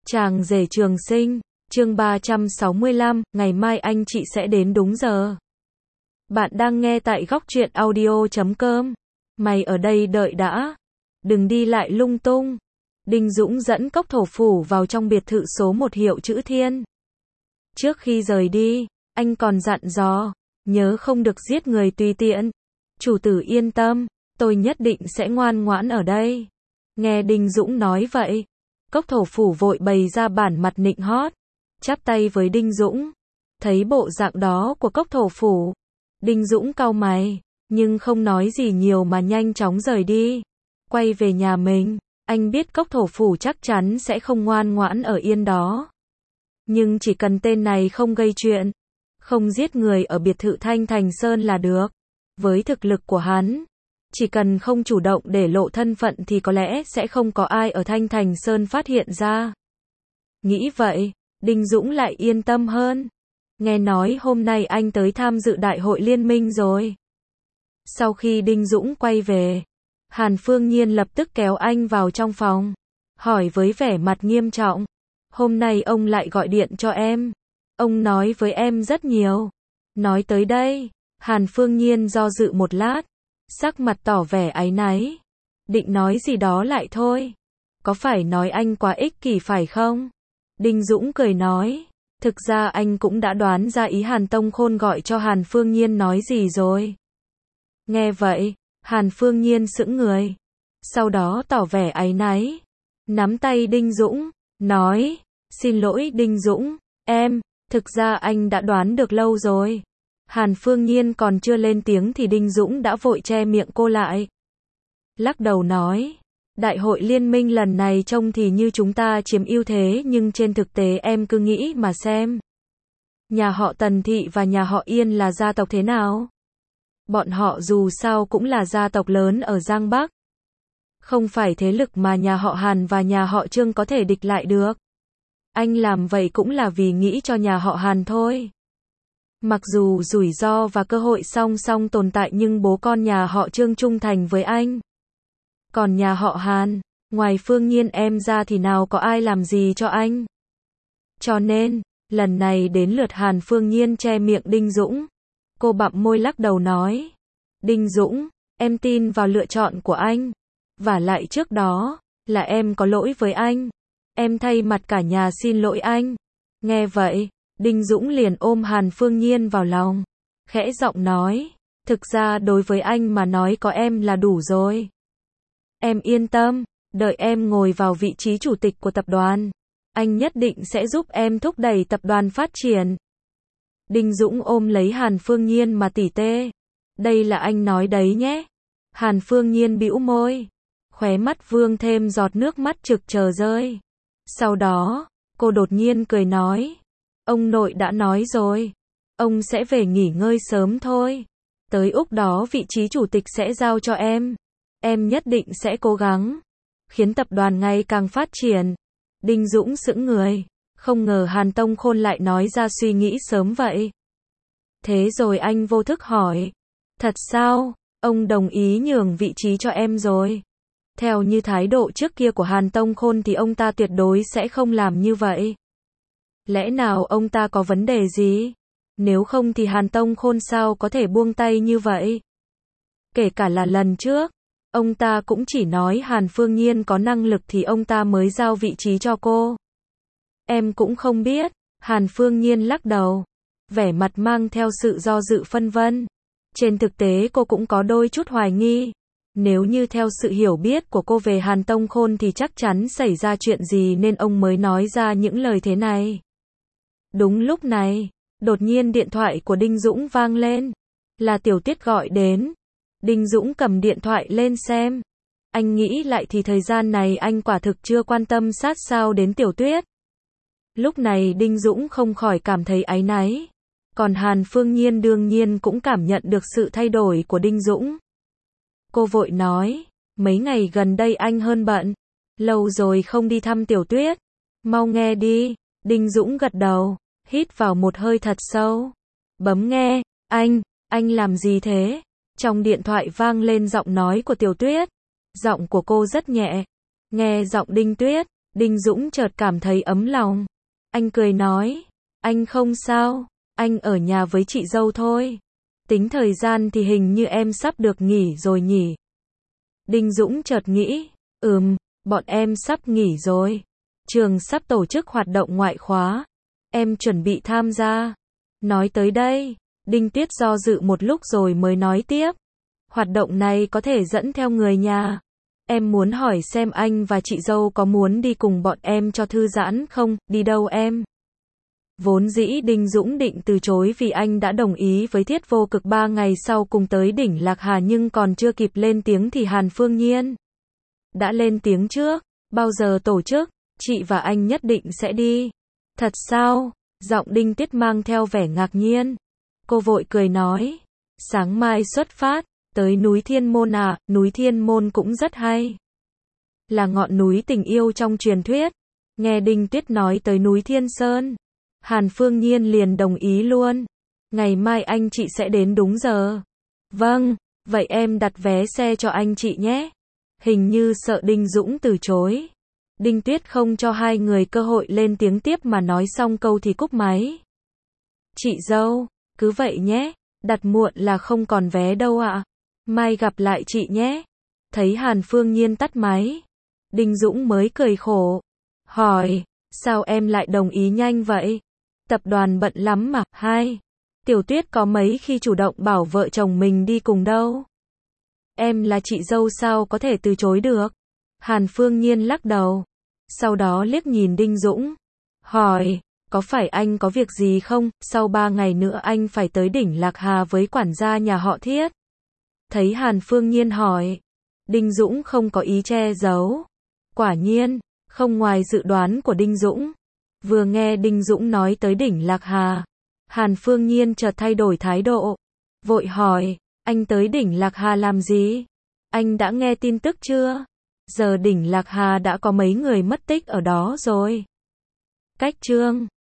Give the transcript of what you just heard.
Chàng rể trường sinh, chương 365, ngày mai anh chị sẽ đến đúng giờ. Bạn đang nghe tại góc truyện audio.com. Mày ở đây đợi đã. Đừng đi lại lung tung. Đinh Dũng dẫn Cốc Thổ Phủ vào trong biệt thự số 1 Hiệu Chữ Thiên. Trước khi rời đi, anh còn dặn dò, nhớ không được giết người tùy tiện. Chủ tử yên tâm, tôi nhất định sẽ ngoan ngoãn ở đây. Nghe Đinh Dũng nói vậy, Cốc Thổ Phủ vội bày ra bản mặt nịnh hót, chắp tay với Đinh Dũng. Thấy bộ dạng đó của Cốc Thổ Phủ, Đinh Dũng cau mày, nhưng không nói gì nhiều mà nhanh chóng rời đi. Quay về nhà mình, anh biết Cốc Thổ Phủ chắc chắn sẽ không ngoan ngoãn ở yên đó. Nhưng chỉ cần tên này không gây chuyện, không giết người ở biệt thự Thanh Thành Sơn là được. Với thực lực của hắn, chỉ cần không chủ động để lộ thân phận thì có lẽ sẽ không có ai ở Thanh Thành Sơn phát hiện ra. Nghĩ vậy, Đinh Dũng lại yên tâm hơn. Nghe nói hôm nay anh tới tham dự đại hội liên minh rồi. Sau khi Đinh Dũng quay về, Hàn Phương Nhiên lập tức kéo anh vào trong phòng, hỏi với vẻ mặt nghiêm trọng. Hôm nay ông lại gọi điện cho em. Ông nói với em rất nhiều. Nói tới đây, Hàn Phương Nhiên do dự một lát, sắc mặt tỏ vẻ áy náy. Định nói gì đó lại thôi. Có phải nói anh quá ích kỷ phải không? Đinh Dũng cười nói. Thực ra anh cũng đã đoán ra ý Hàn Tông Khôn gọi cho Hàn Phương Nhiên nói gì rồi. Nghe vậy, Hàn Phương Nhiên sững người. Sau đó tỏ vẻ áy náy. Nắm tay Đinh Dũng, nói. Xin lỗi Đinh Dũng, thực ra anh đã đoán được lâu rồi. Hàn Phương Nhiên còn chưa lên tiếng thì Đinh Dũng đã vội che miệng cô lại. Lắc đầu nói, đại hội liên minh lần này trông thì như chúng ta chiếm ưu thế nhưng trên thực tế em cứ nghĩ mà xem. Nhà họ Tần Thị và nhà họ Yên là gia tộc thế nào? Bọn họ dù sao cũng là gia tộc lớn ở Giang Bắc. Không phải thế lực mà nhà họ Hàn và nhà họ Trương có thể địch lại được. Anh làm vậy cũng là vì nghĩ cho nhà họ Hàn thôi. Mặc dù rủi ro và cơ hội song song tồn tại nhưng bố con nhà họ Trương trung thành với anh. Còn nhà họ Hàn, ngoài Phương Nhiên em ra thì nào có ai làm gì cho anh. Cho nên, lần này đến lượt Hàn Phương Nhiên che miệng Đinh Dũng. Cô bặm môi lắc đầu nói. Đinh Dũng, em tin vào lựa chọn của anh. Vả lại trước đó, là em có lỗi với anh. Em thay mặt cả nhà xin lỗi anh. Nghe vậy, Đinh Dũng liền ôm Hàn Phương Nhiên vào lòng. Khẽ giọng nói, thực ra đối với anh mà nói có em là đủ rồi. Em yên tâm, đợi em ngồi vào vị trí chủ tịch của tập đoàn. Anh nhất định sẽ giúp em thúc đẩy tập đoàn phát triển. Đinh Dũng ôm lấy Hàn Phương Nhiên mà tỉ tê. Đây là anh nói đấy nhé. Hàn Phương Nhiên bĩu môi. Khóe mắt vương thêm giọt nước mắt trực chờ rơi. Sau đó, cô đột nhiên cười nói. Ông nội đã nói rồi. Ông sẽ về nghỉ ngơi sớm thôi. Tới lúc đó vị trí chủ tịch sẽ giao cho em. Em nhất định sẽ cố gắng. Khiến tập đoàn ngày càng phát triển. Đinh Dũng sững người. Không ngờ Hàn Tông Khôn lại nói ra suy nghĩ sớm vậy. Thế rồi anh vô thức hỏi. Thật sao? Ông đồng ý nhường vị trí cho em rồi. Theo như thái độ trước kia của Hàn Tông Khôn thì ông ta tuyệt đối sẽ không làm như vậy. Lẽ nào ông ta có vấn đề gì? Nếu không thì Hàn Tông Khôn sao có thể buông tay như vậy? Kể cả là lần trước, ông ta cũng chỉ nói Hàn Phương Nhiên có năng lực thì ông ta mới giao vị trí cho cô. Em cũng không biết, Hàn Phương Nhiên lắc đầu, vẻ mặt mang theo sự do dự phân vân. Trên thực tế cô cũng có đôi chút hoài nghi. Nếu như theo sự hiểu biết của cô về Hàn Tông Khôn thì chắc chắn xảy ra chuyện gì nên ông mới nói ra những lời thế này. Đúng lúc này, đột nhiên điện thoại của Đinh Dũng vang lên. Là Tiểu Tuyết gọi đến. Đinh Dũng cầm điện thoại lên xem. Anh nghĩ lại thì thời gian này anh quả thực chưa quan tâm sát sao đến Tiểu Tuyết. Lúc này Đinh Dũng không khỏi cảm thấy áy náy. Còn Hàn Phương Nhiên đương nhiên cũng cảm nhận được sự thay đổi của Đinh Dũng. Cô vội nói, mấy ngày gần đây anh hơn bận. Lâu rồi không đi thăm Tiểu Tuyết. Mau nghe đi. Đinh Dũng gật đầu, hít vào một hơi thật sâu. Bấm nghe, anh làm gì thế? Trong điện thoại vang lên giọng nói của Tiểu Tuyết. Giọng của cô rất nhẹ. Nghe giọng Đinh Tuyết, Đinh Dũng chợt cảm thấy ấm lòng. Anh cười nói, anh không sao, anh ở nhà với chị dâu thôi. Tính thời gian thì hình như em sắp được nghỉ rồi nhỉ. Đinh Dũng chợt nghĩ, bọn em sắp nghỉ rồi. Trường sắp tổ chức hoạt động ngoại khóa. Em chuẩn bị tham gia. Nói tới đây, Đinh Tuyết do dự một lúc rồi mới nói tiếp. Hoạt động này có thể dẫn theo người nhà. Em muốn hỏi xem anh và chị dâu có muốn đi cùng bọn em cho thư giãn không, đi đâu em? Vốn dĩ Đinh Dũng định từ chối vì anh đã đồng ý với Thiết Vô Cực 3 ngày sau cùng tới đỉnh Lạc Hà, nhưng còn chưa kịp lên tiếng thì Hàn Phương Nhiên đã lên tiếng trước. Bao giờ tổ chức? Chị và anh nhất định sẽ đi. Thật sao? Giọng Đinh Tuyết mang theo vẻ ngạc nhiên. Cô vội cười nói, sáng mai xuất phát, tới núi Thiên Môn à? Núi Thiên Môn cũng rất hay. Là ngọn núi tình yêu trong truyền thuyết. Nghe Đinh Tuyết nói tới núi Thiên Sơn, Hàn Phương Nhiên liền đồng ý luôn. Ngày mai anh chị sẽ đến đúng giờ. Vâng, vậy em đặt vé xe cho anh chị nhé. Hình như sợ Đinh Dũng từ chối. Đinh Tuyết không cho hai người cơ hội lên tiếng tiếp mà nói xong câu thì cúp máy. Chị dâu, cứ vậy nhé, đặt muộn là không còn vé đâu ạ. Mai gặp lại chị nhé. Thấy Hàn Phương Nhiên tắt máy, Đinh Dũng mới cười khổ. Hỏi, sao em lại đồng ý nhanh vậy? Tập đoàn bận lắm mà. Tiểu Tuyết có mấy khi chủ động bảo vợ chồng mình đi cùng đâu. Em là chị dâu sao có thể từ chối được? Hàn Phương Nhiên lắc đầu. Sau đó liếc nhìn Đinh Dũng. Hỏi, có phải anh có việc gì không? Sau 3 ngày nữa anh phải tới đỉnh Lạc Hà với quản gia nhà họ Thiết. Thấy Hàn Phương Nhiên hỏi, Đinh Dũng không có ý che giấu. Quả nhiên, không ngoài dự đoán của Đinh Dũng. Vừa nghe Đinh Dũng nói tới đỉnh Lạc Hà, Hàn Phương Nhiên chợt thay đổi thái độ. Vội hỏi, anh tới đỉnh Lạc Hà làm gì? Anh đã nghe tin tức chưa? Giờ đỉnh Lạc Hà đã có mấy người mất tích ở đó rồi. Cách chương